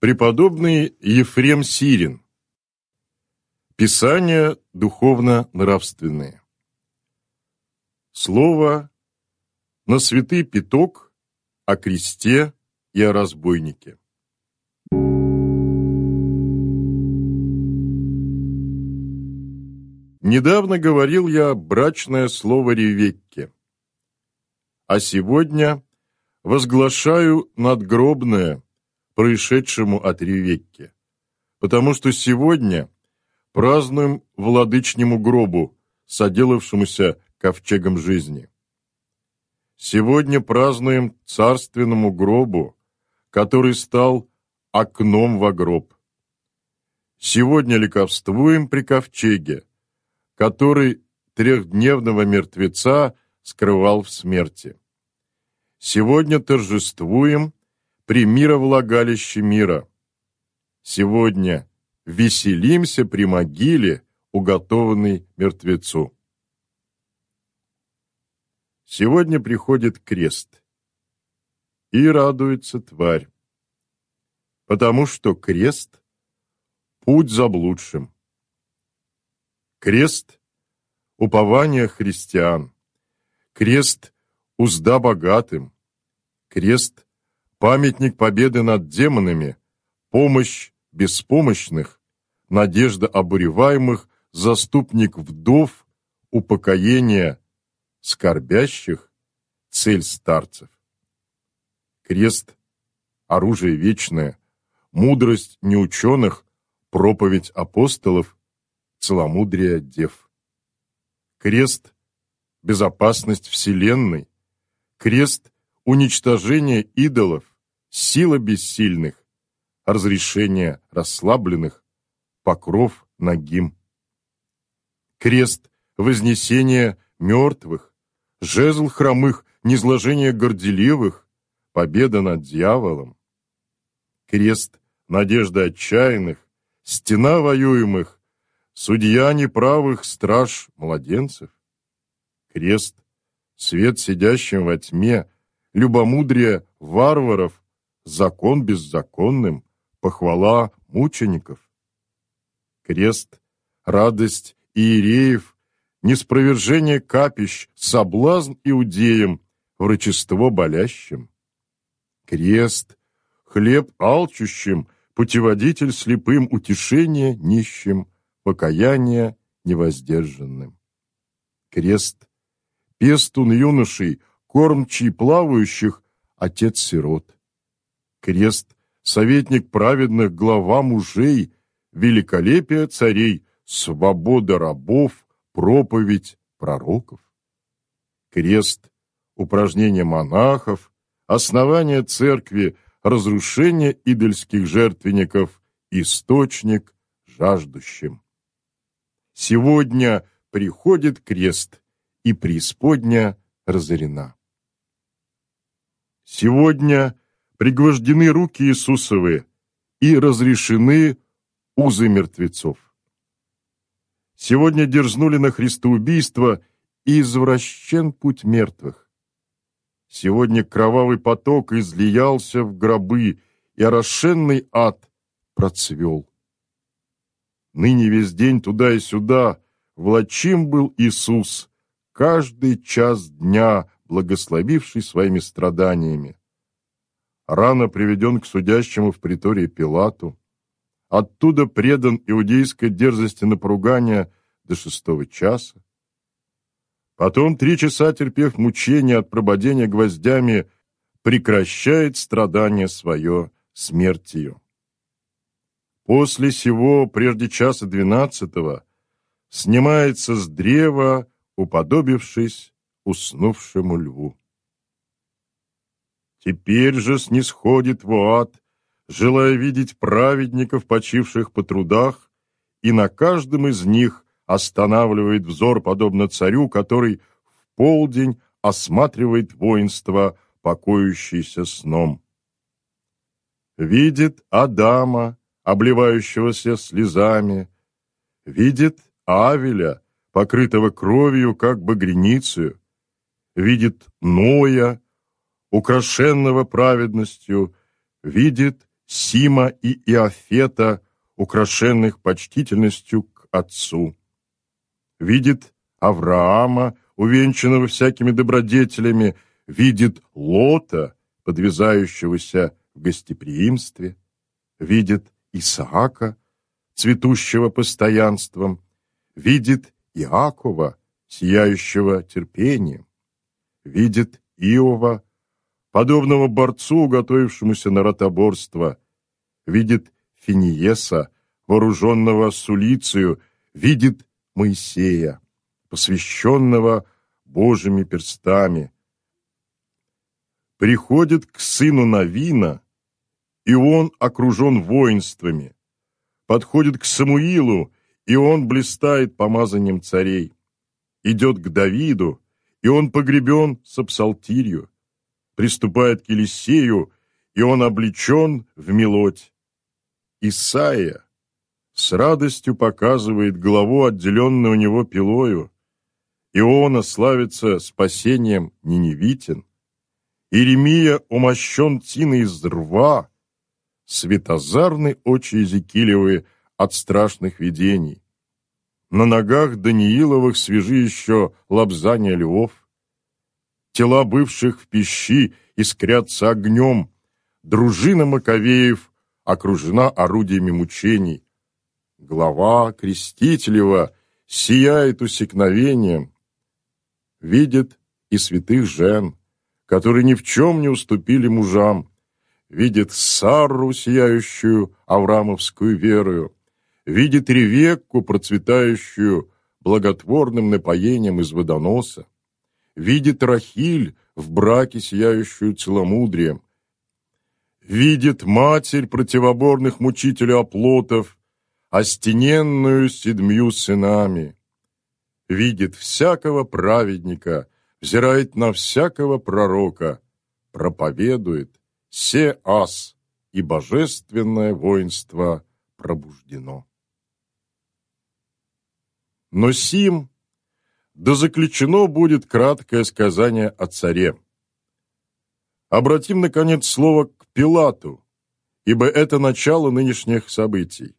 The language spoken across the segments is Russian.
Преподобный Ефрем Сирин. Писания духовно-нравственные. Слово на святый пяток о кресте и о разбойнике. Недавно говорил я брачное слово Ревекке, а сегодня возглашаю надгробное, происшедшему от Ревекки, потому что сегодня празднуем владычнему гробу, соделавшемуся ковчегом жизни. Сегодня празднуем царственному гробу, который стал окном во гроб. Сегодня ликовствуем при ковчеге, который трехдневного мертвеца скрывал в смерти. Сегодня торжествуем при мировлагалище мира. Сегодня веселимся при могиле, уготованной мертвецу. Сегодня приходит крест, и радуется тварь, потому что крест – путь заблудшим. Крест – упование христиан, крест – узда богатым, крест – памятник победы над демонами, помощь беспомощных, надежда обуреваемых, заступник вдов, упокоение скорбящих, цель старцев. Крест – оружие вечное, мудрость неученых, проповедь апостолов, целомудрие дев. Крест – безопасность вселенной, крест – уничтожение идолов, сила бессильных, разрешение расслабленных, покров нагим. Крест – вознесение мертвых, жезл хромых, низложение горделивых, победа над дьяволом. Крест – надежда отчаянных, стена воюемых, судья неправых, страж младенцев. Крест – свет сидящим во тьме, любомудрие варваров, закон беззаконным, похвала мучеников. Крест – радость иереев, ниспровержение капищ, соблазн иудеям, врачество болящим. Крест – хлеб алчущим, путеводитель слепым, утешение нищим, покаяние невоздержанным. Крест – пестун юношей, кормчий плавающих, отец сирот. Крест – советник праведных, глава мужей, великолепие царей, свобода рабов, проповедь пророков. Крест – упражнение монахов, основание церкви, разрушение идольских жертвенников, источник жаждущим. Сегодня приходит крест, и преисподня разорена. Сегодня пригвождены руки Иисусовы и разрешены узы мертвецов. Сегодня дерзнули на христоубийство и извращен путь мертвых. Сегодня кровавый поток излиялся в гробы, и орошенный ад процвел. Ныне весь день туда и сюда влачим был Иисус, каждый час дня благословивший своими страданиями. Рано приведен к судящему в притории Пилату, оттуда предан иудейской дерзости на поругание до 6 часа. Потом 3 часа, терпев мучения от прободения гвоздями, прекращает страдание свое смертью. После сего, прежде часа 12, снимается с древа, уподобившись уснувшему льву. Теперь же снисходит в ад, желая видеть праведников, почивших по трудах, и на каждом из них останавливает взор, подобно царю, который в полдень осматривает воинство, покоящееся сном. Видит Адама, обливающегося слезами, видит Авеля, покрытого кровью, как багряницею, видит Ноя, украшенного праведностью, видит Сима и Иофета, украшенных почтительностью к отцу. Видит Авраама, увенчанного всякими добродетелями, видит Лота, подвязающегося в гостеприимстве, видит Исаака, цветущего постоянством, видит Иакова, сияющего терпением, видит Иова, подобного борцу, готовившемуся на ротоборство, видит Финиеса, вооруженного сулицею, видит Моисея, посвященного Божьими перстами. Приходит к сыну Навина, и он окружен воинствами. Подходит к Самуилу, и он блистает помазанием царей. Идет к Давиду, и он погребен со псалтирью. Приступает к Елисею, и он облечен в мелодь. Исаия с радостью показывает главу, отделенную у него пилою. Иона славится спасением ниневитян. Иеремия умощен тиной из рва. Светозарны очи Иезекиилевы от страшных видений. На ногах Данииловых свежи еще лобзания львов. Тела бывших в пищи искрятся огнем. Дружина Маковеев окружена орудиями мучений. Глава Крестителева сияет усекновением. Видит и святых жен, которые ни в чем не уступили мужам. Видит Сарру, сияющую авраамовскую верою. Видит Ревекку, процветающую благотворным напоением из водоноса. Видит Рахиль, в браке сияющую целомудрием. Видит матерь противоборных мучителей оплотов, остененную седмью сынами. Видит всякого праведника, взирает на всякого пророка, проповедует: «Се ас, и божественное воинство пробуждено». Но сим да заключено будет краткое сказание о царе. Обратим, наконец, слово к Пилату, ибо это начало нынешних событий.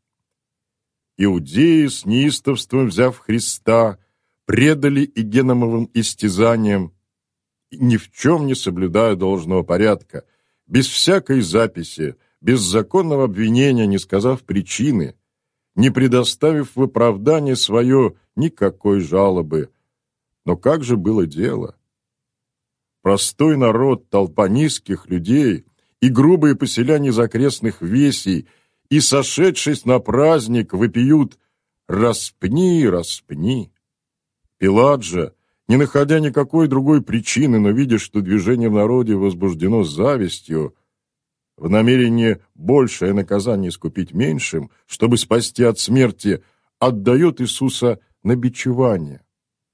Иудеи, с неистовством взяв Христа, предали игеномовым истязаниям, ни в чем не соблюдая должного порядка, без всякой записи, без законного обвинения, не сказав причины, не предоставив в оправдание свое никакой жалобы. Но как же было дело? Простой народ, толпа низких людей и грубые поселяне из окрестных весей, и, сошедшись на праздник, вопиют: «Распни, распни!» Пилат же, не находя никакой другой причины, но видя, что движение в народе возбуждено завистью, в намерении большее наказание искупить меньшим, чтобы спасти от смерти, отдает Иисуса на бичевание.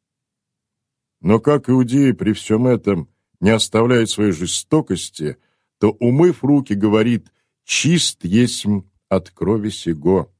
Но как иудеи при всем этом не оставляют своей жестокости, то, умыв руки, говорит: «Чист есмь от крови сего».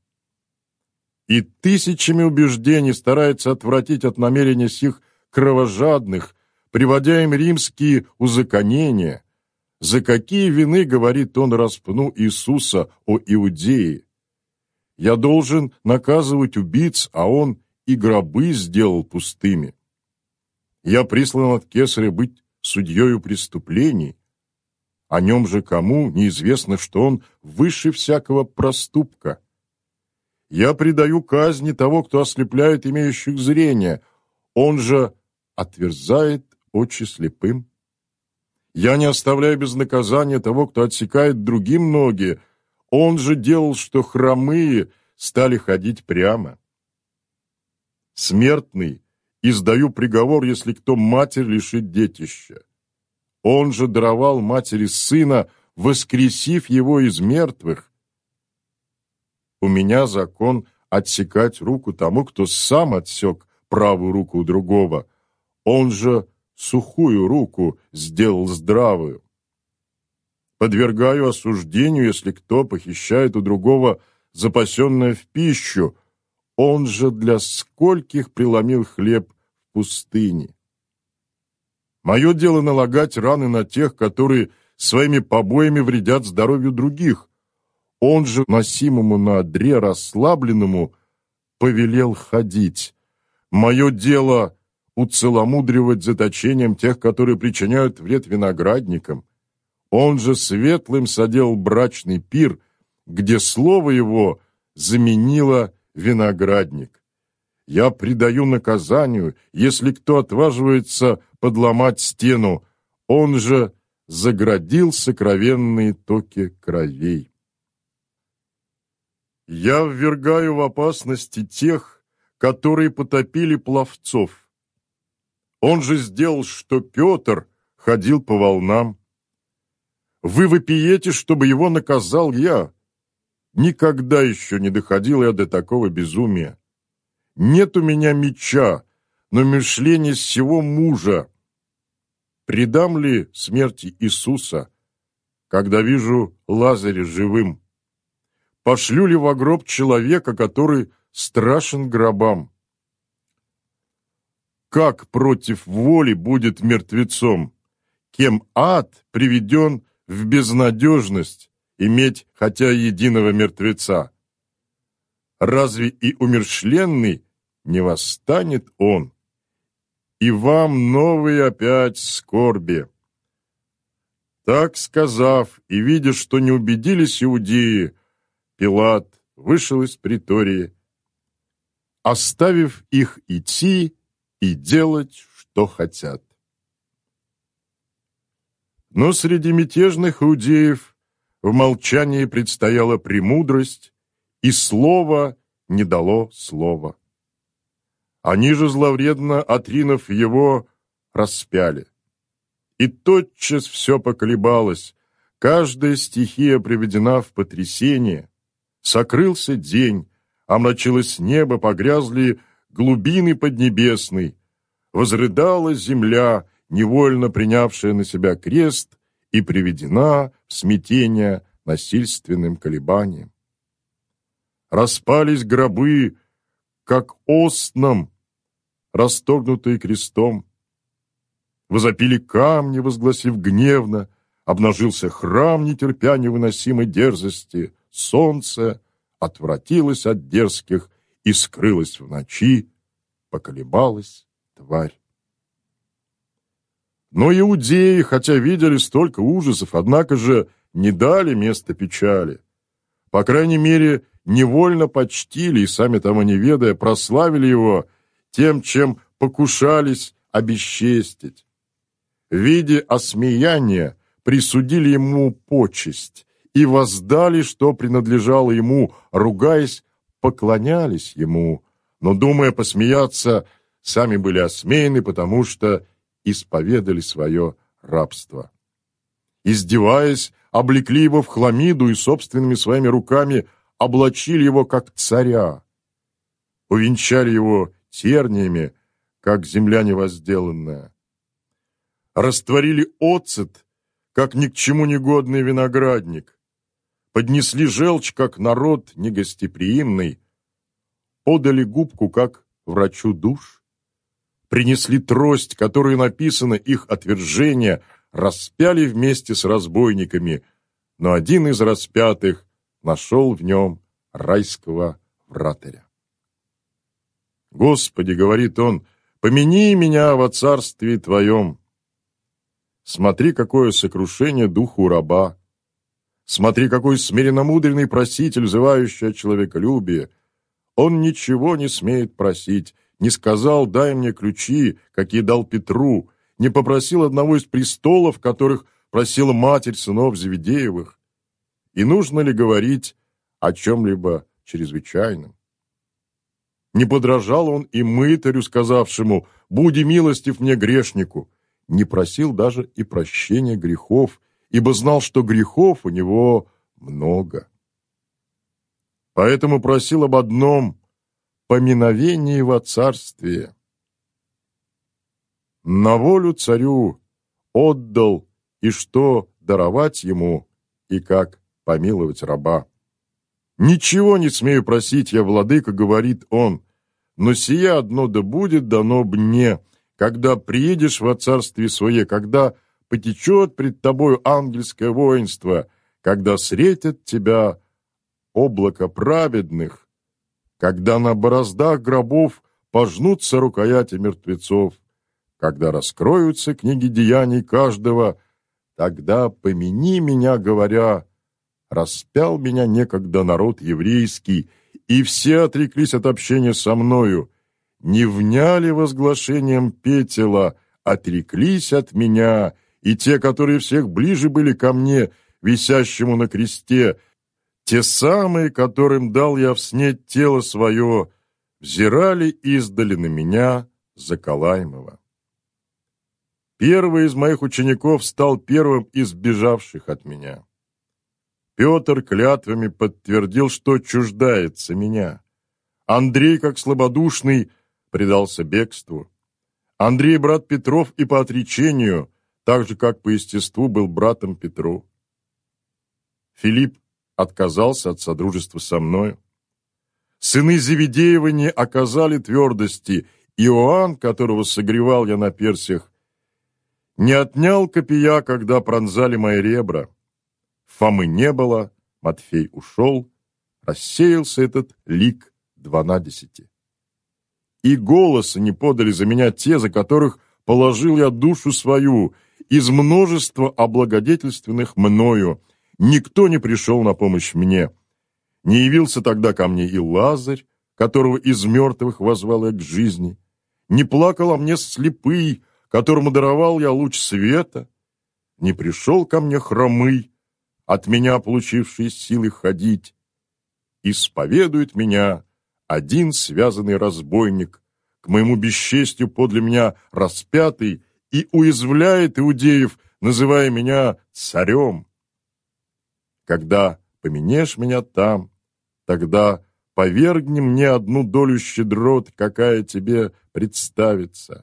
И тысячами убеждений старается отвратить от намерения сих кровожадных, приводя им римские узаконения. За какие вины, говорит он, распну Иисуса, о иудеи? Я должен наказывать убийц, а он и гробы сделал пустыми. Я прислан от Кесаря быть судьею преступлений. О нем же кому неизвестно, что он выше всякого проступка. Я предаю казни того, кто ослепляет имеющих зрение, он же отверзает очи слепым. Я не оставляю без наказания того, кто отсекает другим ноги, он же делал, что хромые стали ходить прямо. Смертный издаю приговор, если кто матерь лишит детища. Он же даровал матери сына, воскресив его из мертвых. У меня закон отсекать руку тому, кто сам отсек правую руку у другого. Он же сухую руку сделал здравую. Подвергаю осуждению, если кто похищает у другого запасенное в пищу. Он же для скольких преломил хлеб в пустыне. Мое дело налагать раны на тех, которые своими побоями вредят здоровью других. Он же, носимому на одре, расслабленному, повелел ходить. Мое дело уцеломудривать заточением тех, которые причиняют вред виноградникам. Он же светлым содел брачный пир, где слово его заменило виноградник. Я предаю наказанию, если кто отваживается подломать стену, он же заградил сокровенные токи кровей. Я ввергаю в опасности тех, которые потопили пловцов. Он же сделал, что Петр ходил по волнам. Вы вопиете, чтобы его наказал я. Никогда еще не доходил я до такого безумия. Нет у меня меча, но мышление сего мужа. Предам ли смерти Иисуса, когда вижу Лазаря живым? Пошлю ли во гроб человека, который страшен гробам? Как против воли будет мертвецом, кем ад приведен в безнадежность, иметь хотя единого мертвеца? Разве и умерщвленный не восстанет он? И вам новые опять скорби. Так сказав, и видя, что не убедились иудеи, Пилат вышел из притории, оставив их идти и делать, что хотят. Но среди мятежных иудеев в молчании предстояла премудрость, и слово не дало слова. Они же, зловредно отринув его, распяли. И тотчас все поколебалось, каждая стихия приведена в потрясение. Сокрылся день, омрачилось небо, погрязли глубины поднебесной, возрыдала земля, невольно принявшая на себя крест, и приведена в смятение насильственным колебанием. Распались гробы, как остном, расторгнутые крестом. Возопили камни, возгласив гневно, обнажился храм, не терпя невыносимой дерзости. Солнце отвратилось от дерзких и скрылось в ночи, поколебалась тварь. Но иудеи, хотя видели столько ужасов, однако же не дали места печали. По крайней мере, невольно почтили и, сами того не ведая, прославили его тем, чем покушались обесчестить. В виде осмеяния присудили ему почесть и воздали, что принадлежало ему, ругаясь, поклонялись ему, но, думая посмеяться, сами были осмеяны, потому что исповедали свое рабство. Издеваясь, облекли его в хламиду и собственными своими руками облачили его как царя, увенчали его терниями, как земля невозделанная, растворили оцет, как ни к чему негодный виноградник, поднесли желчь, как народ негостеприимный, подали губку, как врачу душ, принесли трость, которой написано их отвержение, распяли вместе с разбойниками, но один из распятых нашел в нем райского вратаря. «Господи, — говорит он, — помяни меня во царстве Твоем. Смотри, какое сокрушение духу раба! Смотри, какой смиренномудренный проситель, взывающий от человеколюбия! Он ничего не смеет просить, не сказал: дай мне ключи, какие дал Петру, не попросил одного из престолов, которых просила матерь сынов Зеведеевых. И нужно ли говорить о чем-либо чрезвычайном? Не подражал он и мытарю, сказавшему: буди милостив мне, грешнику, не просил даже и прощения грехов, ибо знал, что грехов у него много. Поэтому просил об одном — поминовении во царстве. На волю царю отдал, и что даровать ему, и как помиловать раба. «Ничего не смею просить я, владыка, — говорит он, — но сие одно да будет дано мне, когда приедешь во царствие свое, когда потечет пред тобою ангельское воинство, когда встретят тебя облако праведных, когда на бороздах гробов пожнутся рукояти мертвецов, когда раскроются книги деяний каждого, тогда помяни меня, говоря, распял меня некогда народ еврейский, и все отреклись от общения со мною, не вняли возглашением петела, отреклись от меня, и те, которые всех ближе были ко мне, висящему на кресте, те самые, которым дал я в сне тело свое, взирали издали на меня, заколаемого. Первый из моих учеников стал первым из бежавших от меня. Петр клятвами подтвердил, что чуждается меня. Андрей, как слабодушный, предался бегству. Андрей, брат Петров, и по отречению, так же, как по естеству, был братом Петру. Филипп отказался от содружества со мною. Сыны Зеведеевы не оказали твердости. Иоанн, которого согревал я на персях, не отнял копья, когда пронзали мои ребра. Фомы не было, Матфей ушел, рассеялся этот лик 12. И голоса не подали за меня те, за которых положил я душу свою, из множества облагодетельственных мною. Никто не пришел на помощь мне. Не явился тогда ко мне и Лазарь, которого из мертвых возвал я к жизни. Не плакал о мне слепый, которому даровал я луч света. Не пришел ко мне хромый, от меня получивший силы ходить. Исповедует меня один связанный разбойник, к моему бесчестью подле меня распятый, и уязвляет иудеев, называя меня царем. Когда поменешь меня там, тогда повергни мне одну долю щедрот, какая тебе представится.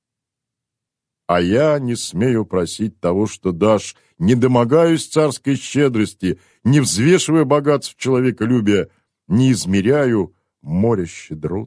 А я не смею просить того, что дашь, не домогаюсь царской щедрости, не взвешивая богатств человеколюбия, не измеряю море щедрот.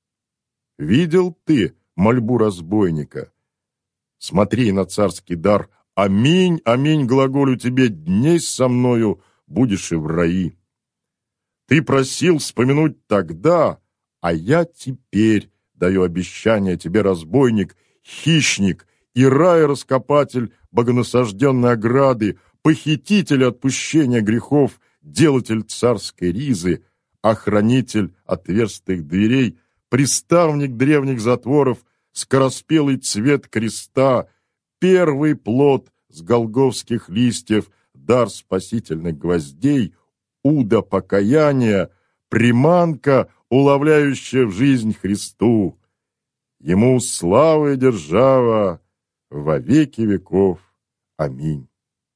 Видел ты мольбу разбойника? Смотри на царский дар. Аминь, аминь, глаголю тебе, дней со мною будешь и в раи. Ты просил вспомянуть тогда, а я теперь даю обещание тебе, разбойник, хищник и рай-раскопатель богонасажденной ограды, похититель отпущения грехов, делатель царской ризы, охранитель отверстых дверей, приставник древних затворов, скороспелый цвет креста, первый плод с голгофских листьев, дар спасительных гвоздей, уда покаяния, приманка, уловляющая в жизнь Христу. Ему слава и держава во веки веков. Аминь.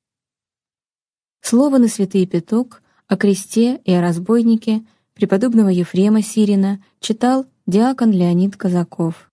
Слово на святый пяток о кресте и о разбойнике преподобного Ефрема Сирина читал диакон Леонид Казаков.